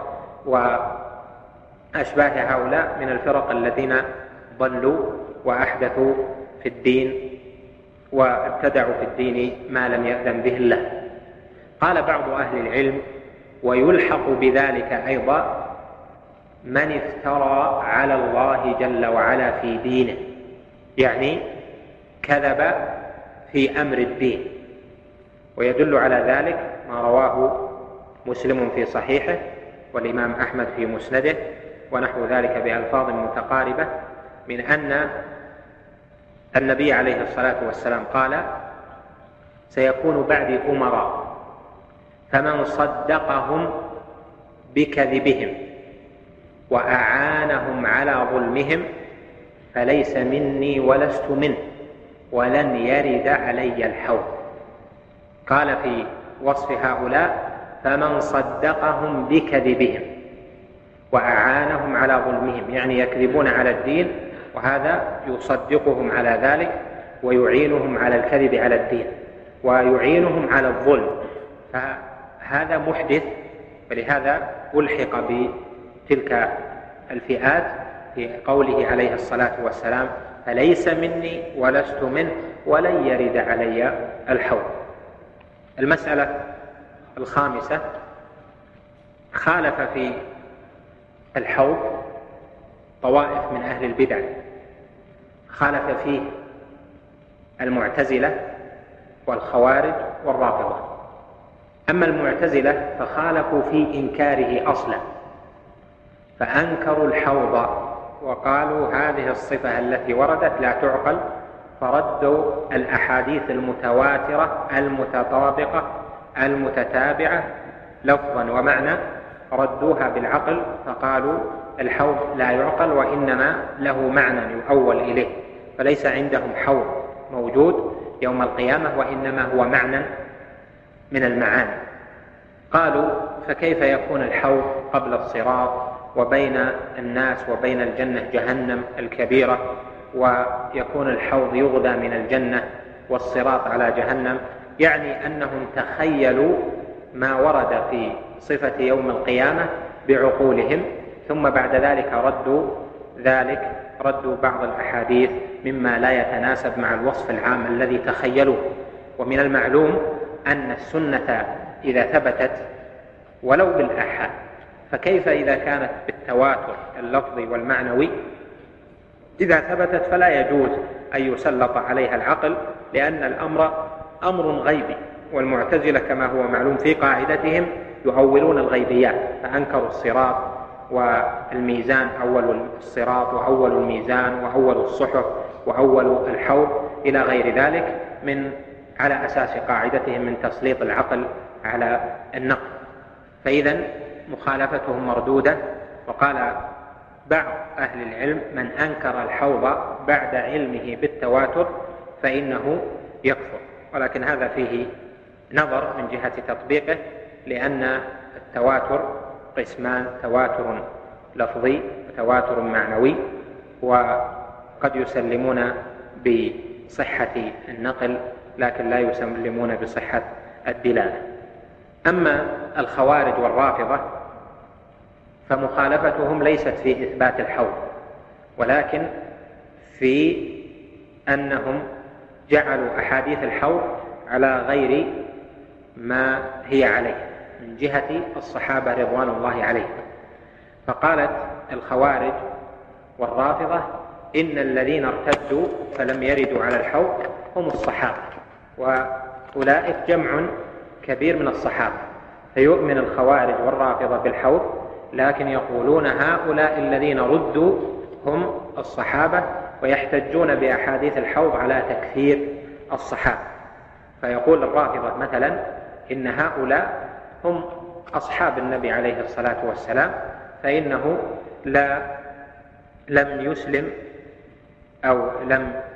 وأشباه هؤلاء من الفرق الذين ضلوا وأحدثوا في الدين وابتدعوا في الدين ما لم يأذن به الله. قال بعض أهل العلم: ويلحق بذلك أيضا من افترى على الله جل وعلا في دينه، يعني كذب في أمر الدين. ويدل على ذلك ما رواه مسلم في صحيحه والإمام أحمد في مسنده ونحو ذلك بألفاظ متقاربة، من أن النبي عليه الصلاة والسلام قال: سيكون بعدي أمراء فمن صدقهم بكذبهم وأعانهم على ظلمهم فليس مني ولست منه ولن يرد علي الحوض. قال في وصف هؤلاء: فمن صدقهم بكذبهم وأعانهم على ظلمهم، يعني يكذبون على الدين وهذا يصدقهم على ذلك ويعينهم على الكذب على الدين ويعينهم على الظلم، فهذا محدث. ولهذا ألحق بتلك الفئات في قوله عليه الصلاة والسلام: فليس مني ولست منه ولن يرد علي الحوض. المسألة الخامسة: خالف في الحوض طوائف من أهل البدع، خالف فيه المعتزلة والخوارج والرافضة. أما المعتزلة فخالفوا في إنكاره أصلا، فأنكروا الحوض وقالوا هذه الصفة التي وردت لا تعقل، فردوا الأحاديث المتواترة المتطابقة المتتابعة لفظا ومعنى، ردوها بالعقل فقالوا الحوض لا يعقل وإنما له معنى يؤول إليه، فليس عندهم حوض موجود يوم القيامة وإنما هو معنى من المعاني. قالوا: فكيف يكون الحوض قبل الصراط وبين الناس وبين الجنة جهنم الكبيرة، ويكون الحوض يغدى من الجنة والصراط على جهنم؟ يعني أنهم تخيلوا ما ورد في صفة يوم القيامة بعقولهم، ثم بعد ذلك ردوا بعض الأحاديث مما لا يتناسب مع الوصف العام الذي تخيلوه. ومن المعلوم أن السنة إذا ثبتت ولو بالآحاد، فكيف إذا كانت بالتواتر اللفظي والمعنوي؟ إذا ثبتت فلا يجوز أن يسلط عليها العقل، لأن الأمر أمر غيبي، والمعتزلة كما هو معلوم في قاعدتهم يؤولون الغيبيات، فأنكروا الصراط والميزان، أول الصراط وأول الميزان وأول الصحف وأول الحوض إلى غير ذلك على أساس قاعدتهم من تسليط العقل على النقل. فإذا مخالفتهم مردودة. وقال بعض أهل العلم: من أنكر الحوض بعد علمه بالتواتر فإنه يكفر. ولكن هذا فيه نظر من جهة تطبيقه، لأن التواتر قسمان: تواتر لفظي وتواتر معنوي، وقد يسلمون بصحة النقل لكن لا يسلمون بصحة الدلالة. أما الخوارج والرافضة فمخالفتهم ليست في إثبات الحوض، ولكن في أنهم جعلوا أحاديث الحوض على غير ما هي عليه من جهة الصحابة رضوان الله عليهم. فقالت الخوارج والرافضة: إن الذين ارتدوا فلم يردوا على الحوض هم الصحابة، وأولئك جمع كبير من الصحابة، فيؤمن الخوارج والرافضة بالحوض، لكن يقولون هؤلاء الذين ردوا هم الصحابة، ويحتجون بأحاديث الحوض على تكفير الصحابة. فيقول الرافضة مثلا: إن هؤلاء هم أصحاب النبي عليه الصلاة والسلام، فإنه لم يسلم أو لم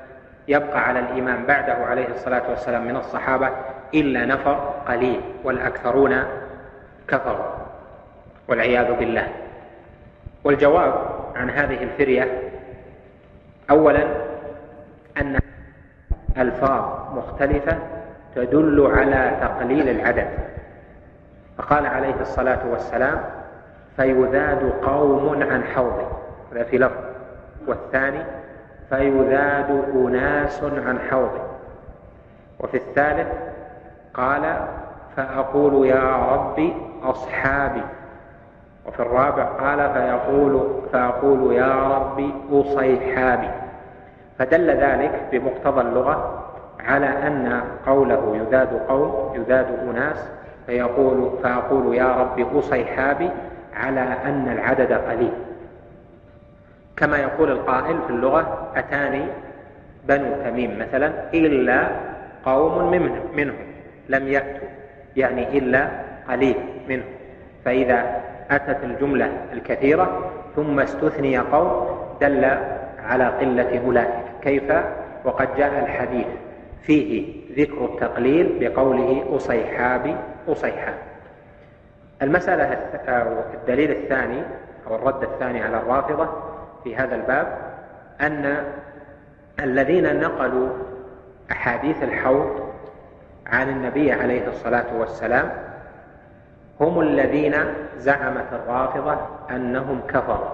يبقى على الإيمان بعده عليه الصلاة والسلام من الصحابة إلا نفر قليل، والأكثرون كفروا والعياذ بالله. والجواب عن هذه الفرية أولا أن ألفاظ مختلفة تدل على تقليل العدد، فقال عليه الصلاة والسلام: فيذاد قوم عن حوضي، هذا في لفظ، والثاني: فيذاد أناس عن حوضي، وفي الثالث قال: فأقول يا رب أصحابي، وفي الرابع قال: فأقول يا رب أصيحابي. فدل ذلك بمقتضى اللغة على أن قوله يذاد قوم يذاد أناس فأقول يا رب أصيحابي على أن العدد قليل، كما يقول القائل في اللغة: أتاني بنو تميم مثلا إلا قوم منهم لم يأتوا، يعني إلا قليل منهم. فإذا أتت الجملة الكثيرة ثم استثني قوم دل على قلة أولئك، كيف وقد جاء الحديث فيه ذكر التقليل بقوله أصيحابي أصيحاب. المسألة الدليل الثاني أو الرد الثاني على الرافضة في هذا الباب أن الذين نقلوا أحاديث الحوض عن النبي عليه الصلاة والسلام هم الذين زعمت الرافضة أنهم كفروا،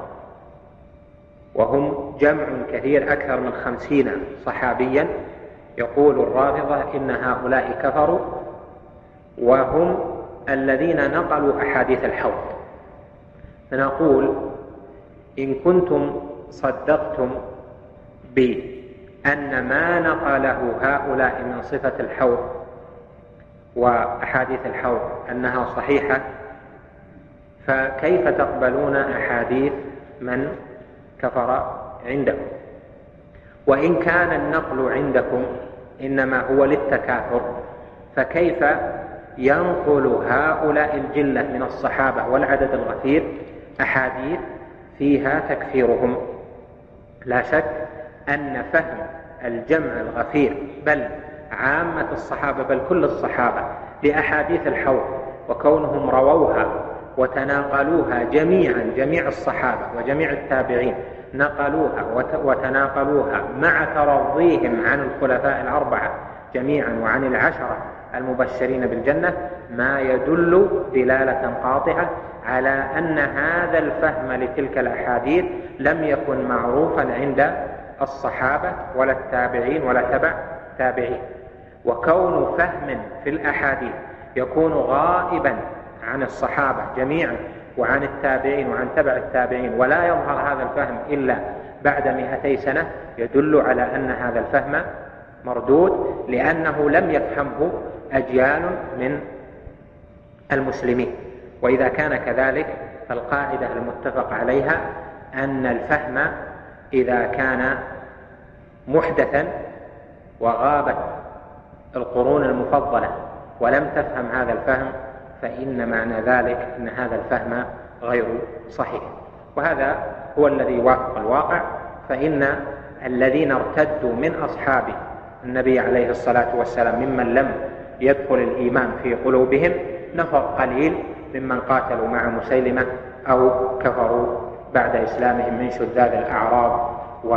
وهم جمع كثير أكثر من 50 صحابيا. يقول الرافضة إن هؤلاء كفروا، وهم الذين نقلوا أحاديث الحوض. فنقول: إن كنتم صدقتم بأن ما نقله هؤلاء من صفة الحوض وأحاديث الحوض أنها صحيحة، فكيف تقبلون أحاديث من كفر عندكم؟ وإن كان النقل عندكم إنما هو للتكاثر، فكيف ينقل هؤلاء الجلة من الصحابة والعدد الغفير أحاديث فيها تكفيرهم؟ لا شك أن فهم الجمع الغفير بل عامة الصحابة بل كل الصحابة لأحاديث الحوض، وكونهم رووها وتناقلوها جميعا، جميع الصحابة وجميع التابعين نقلوها وتناقلوها مع ترضيهم عن الخلفاء الأربعة جميعا وعن العشرة المبشرين بالجنة، ما يدل دلالة قاطعة على أن هذا الفهم لتلك الأحاديث لم يكن معروفا عند الصحابة ولا التابعين ولا تبع تابعين. وكون فهم في الأحاديث يكون غائبا عن الصحابة جميعا وعن التابعين وعن تبع التابعين ولا يظهر هذا الفهم إلا بعد 200 سنة يدل على أن هذا الفهم مردود، لأنه لم يفهمه أجيال من المسلمين. وإذا كان كذلك فالقاعدة المتفق عليها أن الفهم إذا كان محدثا وغابت القرون المفضلة ولم تفهم هذا الفهم، فإن معنى ذلك أن هذا الفهم غير صحيح. وهذا هو الذي يوافق الواقع، فإن الذين ارتدوا من أصحاب النبي عليه الصلاة والسلام ممن لم يدخل الإيمان في قلوبهم نفر قليل ممن قاتلوا مع مسيلمة أو كفروا بعد إسلامهم من شذاذ الأعراب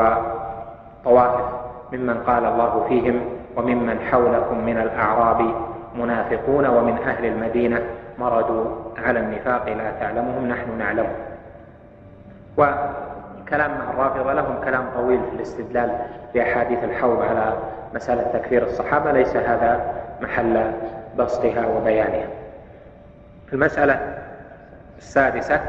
وطوائف ممن قال الله فيهم: وممن حولكم من الأعراب منافقون ومن أهل المدينة مردوا على النفاق لا تعلمهم نحن نعلمهم. وكلام الرافضة لهم كلام طويل في الاستدلال بأحاديث الحوض على مسألة تكفير الصحابة، ليس هذا محل بسطها وبيانها. المسألة السادسة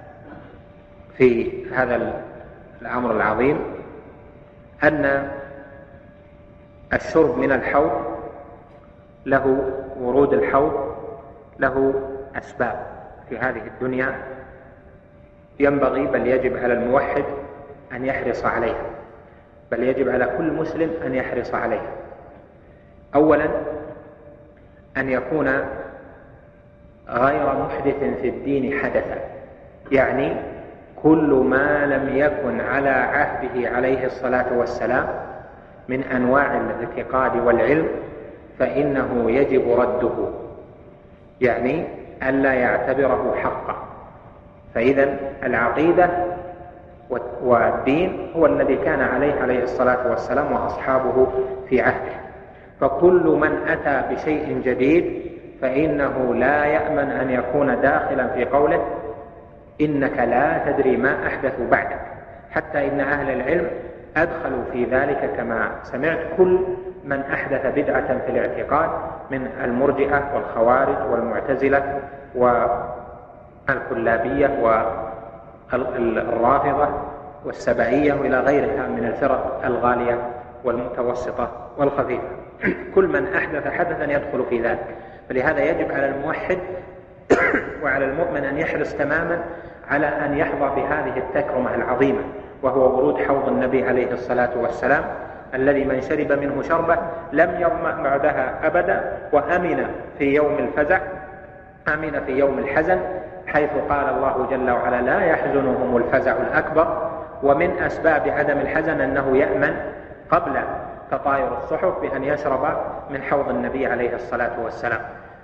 في هذا الأمر العظيم أن الشرب من الحوض له ورود الحوض له أسباب في هذه الدنيا ينبغي بل يجب على الموحد أن يحرص عليها، بل يجب على كل مسلم أن يحرص عليها. أولا أن يكون غير محدث في الدين حدثا، يعني كل ما لم يكن على عهده عليه الصلاة والسلام من أنواع الاعتقاد والعلم فإنه يجب رده، يعني ألا يعتبره حقا. فإذا العقيدة والدين هو الذي كان عليه الصلاة والسلام وأصحابه في عهده، فكل من أتى بشيء جديد فإنه لا يأمن أن يكون داخلا في قوله إنك لا تدري ما أحدث بعدك، حتى إن أهل العلم أدخلوا في ذلك كما سمعت كل من أحدث بدعة في الاعتقاد من المرجئة والخوارج والمعتزلة والكلابية والرافضة والسبعية وإلى غيرها من الفرق الغالية والمتوسطة والخفيفة. كل من أحدث حدثا يدخل في ذلك. فلهذا يجب على الموحد وعلى المؤمن أن يحرص تماما على أن يحظى بهذه التكرمة العظيمة، وهو ورود حوض النبي عليه الصلاة والسلام الذي من شرب منه شربة لم يظمأ بعدها أبدا، وأمن في يوم الفزع، أمن في يوم الحزن، حيث قال الله جل وعلا لا يحزنهم الفزع الأكبر. ومن أسباب عدم الحزن أنه يأمن قبل تطاير الصحف بأن يشرب من حوض النبي عليه الصلاة والسلام.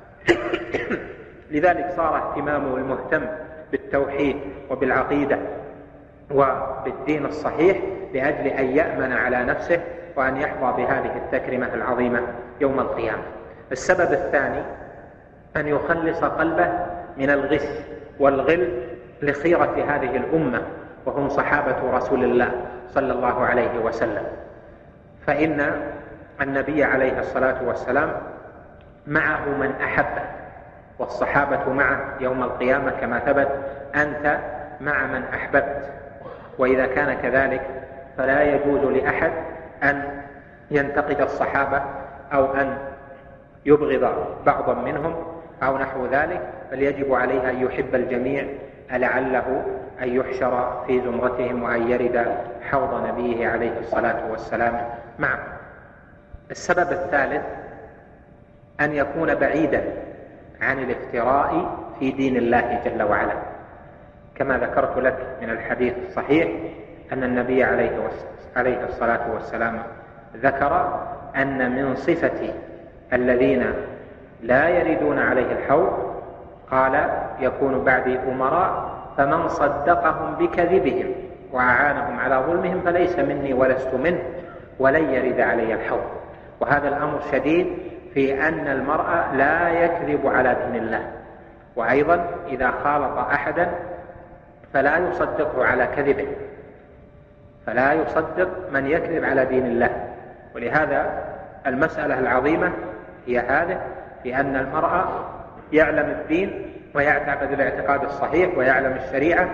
لذلك صار اهتمامه المهتم بالتوحيد وبالعقيدة وبالدين الصحيح لأجل أن يأمن على نفسه وأن يحظى بهذه التكرمة العظيمة يوم القيامة. السبب الثاني أن يخلص قلبه من الغش والغل لخيرة هذه الأمة وهم صحابة رسول الله صلى الله عليه وسلم. فإن النبي عليه الصلاة والسلام معه من أحبه، والصحابة معه يوم القيامة كما ثبت أنت مع من أحببت. وإذا كان كذلك فلا يجوز لأحد أن ينتقد الصحابة أو أن يبغض بعضا منهم أو نحو ذلك، بل يجب عليه أن يحب الجميع لعله أن يحشر في زمرتهم وأن يرد حوض نبيه عليه الصلاة والسلام معه. السبب الثالث أن يكون بعيدا عن الافتراء في دين الله جل وعلا، كما ذكرت لك من الحديث الصحيح أن النبي عليه الصلاة والسلام ذكر أن من صفة الذين لا يردون عليه الحوض قال يكون بعدي أمراء فمن صدقهم بكذبهم وأعانهم على ظلمهم فليس مني ولست منه ولن يرد علي الحوض. وهذا الأمر شديد في أن المرء لا يكذب على دين الله، وأيضا إذا خالط أحدا فلا يصدقه على كذبه، فلا يصدق من يكذب على دين الله. ولهذا المسألة العظيمة هي هذه، في أن المرء يعلم الدين ويعتقد الاعتقاد الصحيح ويعلم الشريعة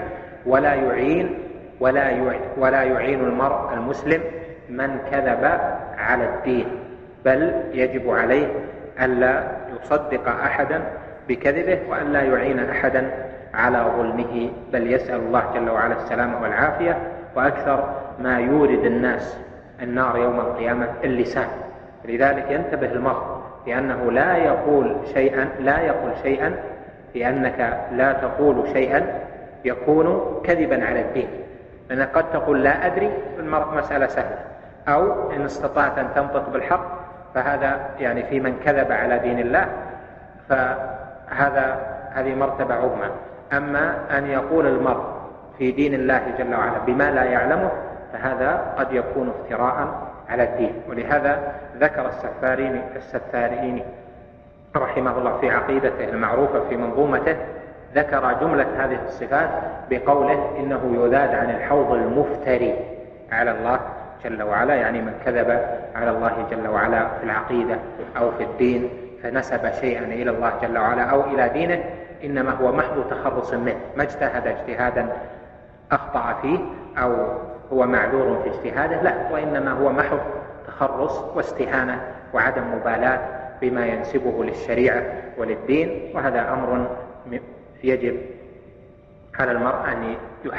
ولا يعين المرء المسلم من كذب على الدين، بل يجب عليه ألا يصدق أحدا بكذبه وأن لا يعين أحدا على ظلمه، بل يسأل الله جل وعلا السلامة والعافية. وأكثر ما يورد الناس النار يوم القيامة اللسان. لذلك ينتبه المرء لأنه لا يقول شيئا لأنك لا تقول شيئا يكون كذبا على الدين، لأنك قد تقول لا أدري، مسألة سهلة، أو إن استطعت أن تنطق بالحق فهذا يعني في من كذب على دين الله، هذه مرتبة عظمى. أما أن يقول المرء في دين الله جل وعلا بما لا يعلمه فهذا قد يكون افتراء على الدين. ولهذا ذكر السفاريني رحمه الله في عقيدته المعروفة في منظومته، ذكر جملة هذه الصفات بقوله إنه يذاد عن الحوض المفتري على الله جل وعلا، يعني من كذب على الله جل وعلا في العقيدة أو في الدين فنسب شيئا إلى الله جل وعلا أو إلى دينه، إنما هو محض تخرص منه، ما اجتهد اجتهادا أخطأ فيه أو هو معذور في اجتهاده، لا، وإنما هو محض تخرص واستهانة وعدم مبالاة بما ينسبه للشريعة وللدين. وهذا أمر يجب على المرء أن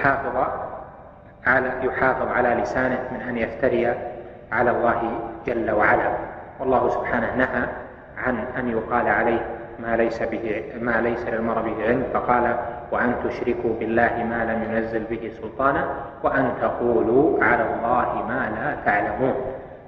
يحافظ على لسانه من أن يفتري على الله جل وعلا. والله سبحانه نهى عن أن يقال عليه ما ليس للمرء به علم، فقال وأن تشركوا بالله ما لم ينزل به سلطانا وأن تقولوا على الله ما لا تعلمون.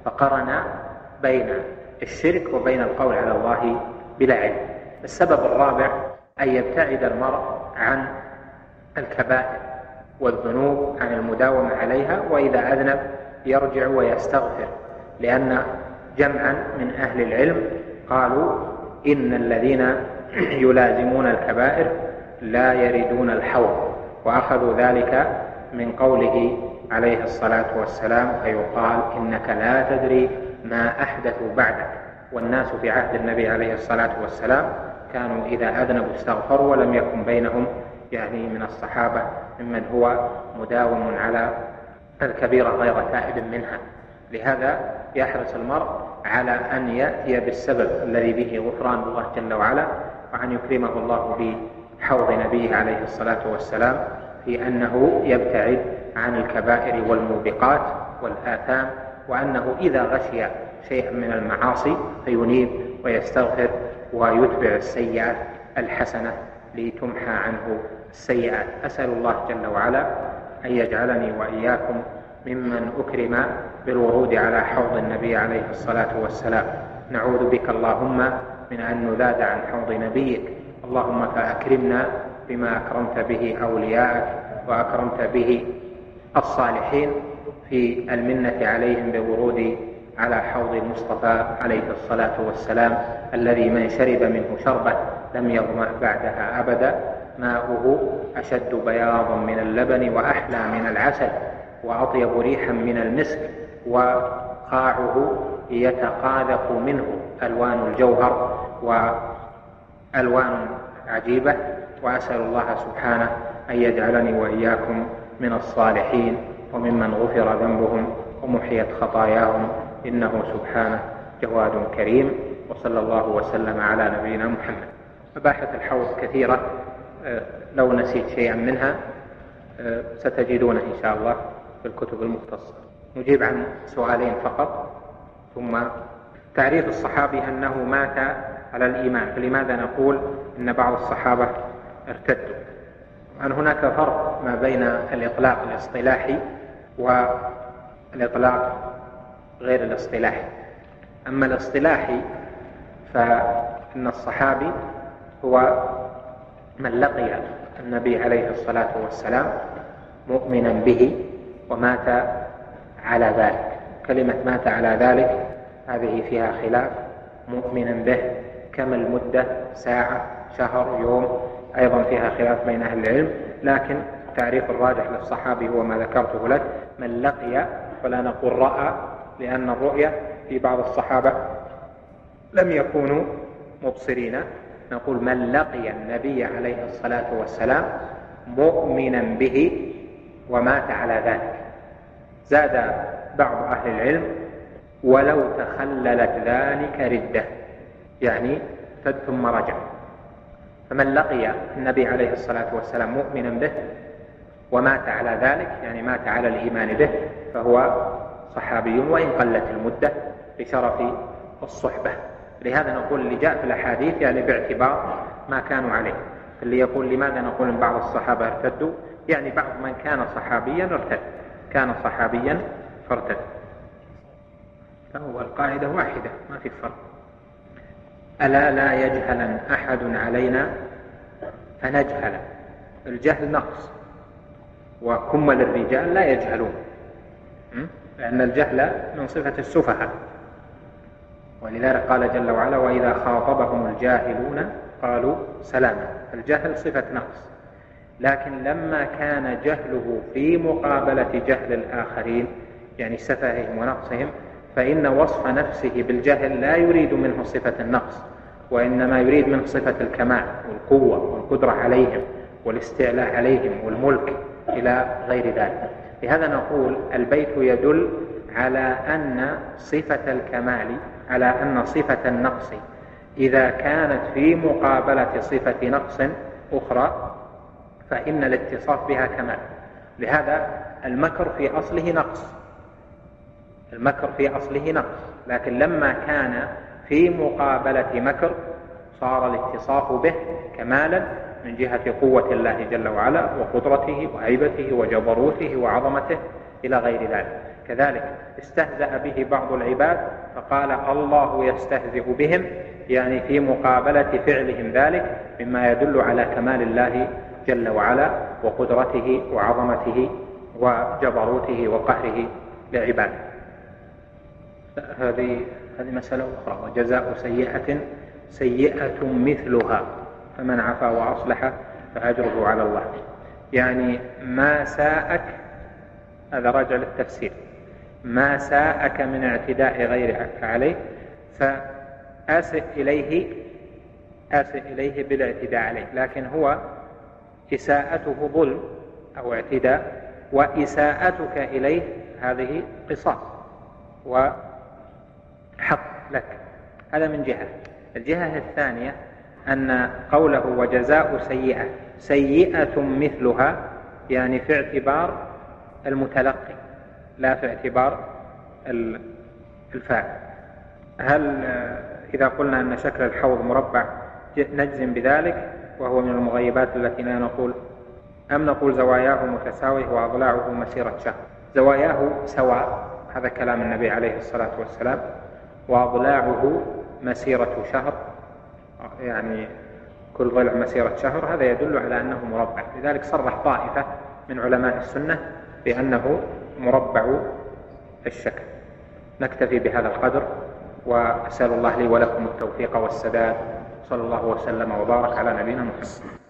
فقرن بين الشرك وبين القول على الله بلا علم. السبب الرابع أن يبتعد المرء عن الكبائر والذنوب، عن المداومة عليها، وإذا أذنب يرجع ويستغفر، لأن جمعا من أهل العلم قالوا إن الذين يلازمون الكبائر لا يردون الحوض، وأخذوا ذلك من قوله عليه الصلاة والسلام فيقال إنك لا تدري ما أحدثوا بعدك. والناس في عهد النبي عليه الصلاة والسلام كانوا إذا أذنبوا استغفروا، ولم يكن بينهم يعني من الصحابة ممن هو مداوم على الكبيرة غير تائب منها. لهذا يحرص المرء على أن يأتي بالسبب الذي به غفران الله جل وعلا، وأن يكرمه الله بحوض نبيه عليه الصلاة والسلام في أنه يبتعد عن الكبائر والموبقات والآثام، وأنه إذا غشي شيئا من المعاصي فينيب ويستغفر ويتبع السيئات الحسنة لتمحى عنه السيئات. أسأل الله جل وعلا أن يجعلني وإياكم ممن أكرم بالورود على حوض النبي عليه الصلاة والسلام. نعوذ بك اللهم من أن نذاد عن حوض نبيك، اللهم فأكرمنا بما أكرمت به أولياءك وأكرمت به الصالحين في المنة عليهم بالورود على حوض المصطفى عليه الصلاة والسلام، الذي من شرب منه شربة لم يظمأ بعدها أبدا، ماؤه أشد بياضا من اللبن وأحلى من العسل وأطيب ريحا من المسك، وقاعه يتقاذف منه ألوان الجوهر وألوان عجيبة. وأسأل الله سبحانه أن يجعلني وإياكم من الصالحين وممن غفر ذنبهم ومحيت خطاياهم، إنه سبحانه جواد كريم. وصلى الله وسلم على نبينا محمد. مباحث الحوض كثيرة، لو نسيت شيئا منها ستجدونه إن شاء الله في الكتب المختصة. نجيب عن سؤالين فقط. ثم تعريف الصحابي أنه مات على الإيمان، فلماذا نقول إن بعض الصحابة ارتدوا؟ أن هناك فرق ما بين الإطلاق الاصطلاحي والإطلاق غير الاصطلاحي. أما الاصطلاحي فإن الصحابي هو من لقي النبي عليه الصلاة والسلام مؤمنا به ومات على ذلك. كلمة مات على ذلك هذه فيها خلاف، مؤمنا به كم المدة، ساعة، شهر، يوم، أيضا فيها خلاف بين أهل العلم. لكن التعريف الراجح للصحابي هو ما ذكرته لك، من لقي، ولا نقول رأى، لأن الرؤية في بعض الصحابة لم يكونوا مبصرين. نقول من لقي النبي عليه الصلاة والسلام مؤمنا به ومات على ذلك. زاد بعض أهل العلم ولو تخللت ذلك ردة، يعني ثم رجع. فمن لقي النبي عليه الصلاة والسلام مؤمنا به ومات على ذلك، يعني مات على الإيمان به، فهو صحابي وإن قلت المدة لشرف الصحبة. لهذا نقول اللي جاء في الأحاديث يعني باعتبار ما كانوا عليه. اللي يقول لماذا نقول إن بعض الصحابة ارتدوا، يعني بعض من كان صحابيا ارتد، كان صحابيا فارتد. فهو القاعدة واحدة ما في فرق. ألا لا يجهلن أحد علينا فنجهل. الجهل نقص، وكمل الرجال لا يجهلون، لأن الجهل من صفة السفهاء. ولذلك قال جل وعلا وإذا خاطبهم الجاهلون قالوا سلاما. الجهل صفة نقص، لكن لما كان جهله في مقابلة جهل الآخرين، يعني سفههم ونقصهم، فإن وصف نفسه بالجهل لا يريد منه صفة النقص، وإنما يريد منه صفة الكمال والقوة والقدرة عليهم والاستعلاء عليهم والملك إلى غير ذلك. لهذا نقول البيت يدل على أن صفة الكمال، على أن صفة النقص إذا كانت في مقابلة صفة نقص أخرى فإن الاتصاف بها كمال. لهذا المكر في أصله نقص، المكر في أصله نقص، لكن لما كان في مقابلة مكر صار الاتصاف به كمالا من جهة قوة الله جل وعلا وقدرته وهيبته وجبروته وعظمته إلى غير ذلك. كذلك استهزأ به بعض العباد فقال الله يستهزئ بهم، يعني في مقابلة فعلهم ذلك، مما يدل على كمال الله جل وعلا وقدرته وعظمته وجبروته وقهره لعباده. هذه مسألة أخرى. وجزاء سيئة سيئة مثلها فمن عفا وأصلح فأجره على الله. يعني ما ساءك، هذا راجع للتفسير، ما ساءك من اعتداء غيرك عليه فأسئ إليه بالاعتداء عليه، لكن هو إساءته ظلم أو اعتداء، وإساءتك إليه هذه قصاص وحق لك. هذا من جهة. الجهة الثانية أن قوله وجزاء سيئة سيئة مثلها، يعني في اعتبار المتلقي لا في اعتبار الفاعل. هل إذا قلنا أن شكل الحوض مربع نجزم بذلك وهو من المغيبات التي لا نقول، أم نقول زواياه متساوية وأضلاعه مسيرة شهر؟ زواياه سواء، هذا كلام النبي عليه الصلاة والسلام، وأضلاعه مسيرة شهر، يعني كل ضلع مسيرة شهر، هذا يدل على أنه مربع. لذلك صرح طائفة من علماء السنة بأنه مربع الشكل. نكتفي بهذا القدر، وأسأل الله لي ولكم التوفيق والسداد. صلى الله وسلم وبارك على نبينا محمد.